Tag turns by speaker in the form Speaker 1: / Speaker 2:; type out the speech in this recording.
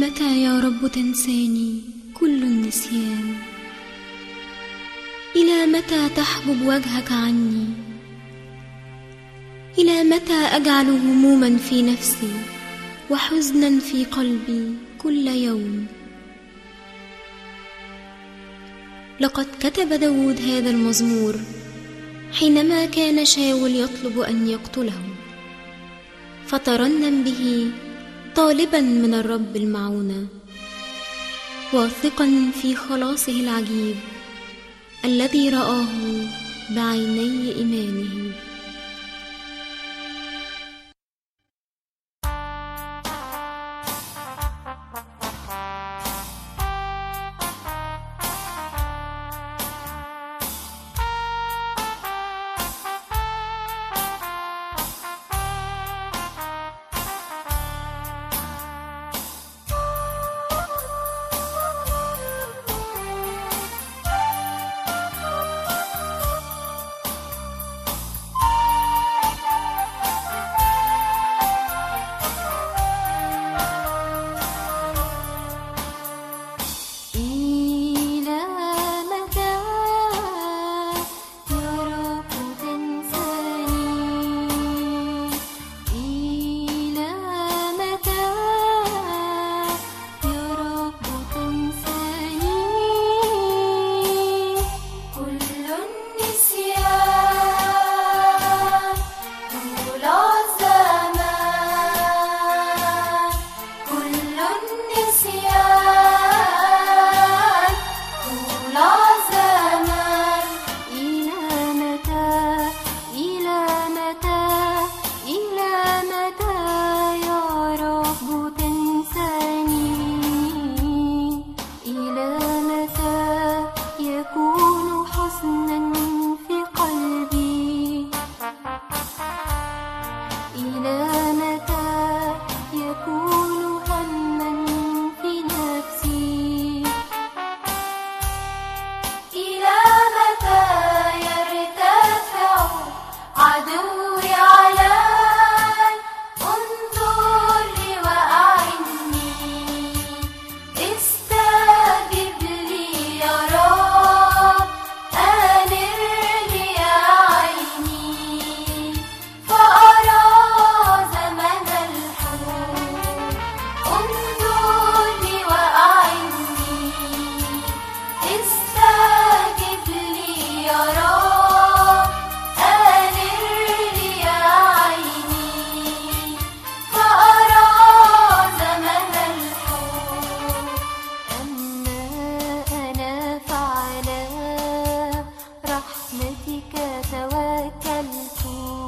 Speaker 1: متى يا رب تنساني كل النسيان؟ إلى متى تحجب وجهك عني؟ إلى متى أجعل هموما في نفسي وحزنا في قلبي كل يوم؟ لقد كتب داود هذا المزمور حينما كان شاول يطلب أن يقتله، فترنم به طالبا من الرب المعونة، واثقا في خلاصه العجيب الذي رآه بعيني إيمانه.
Speaker 2: توكلت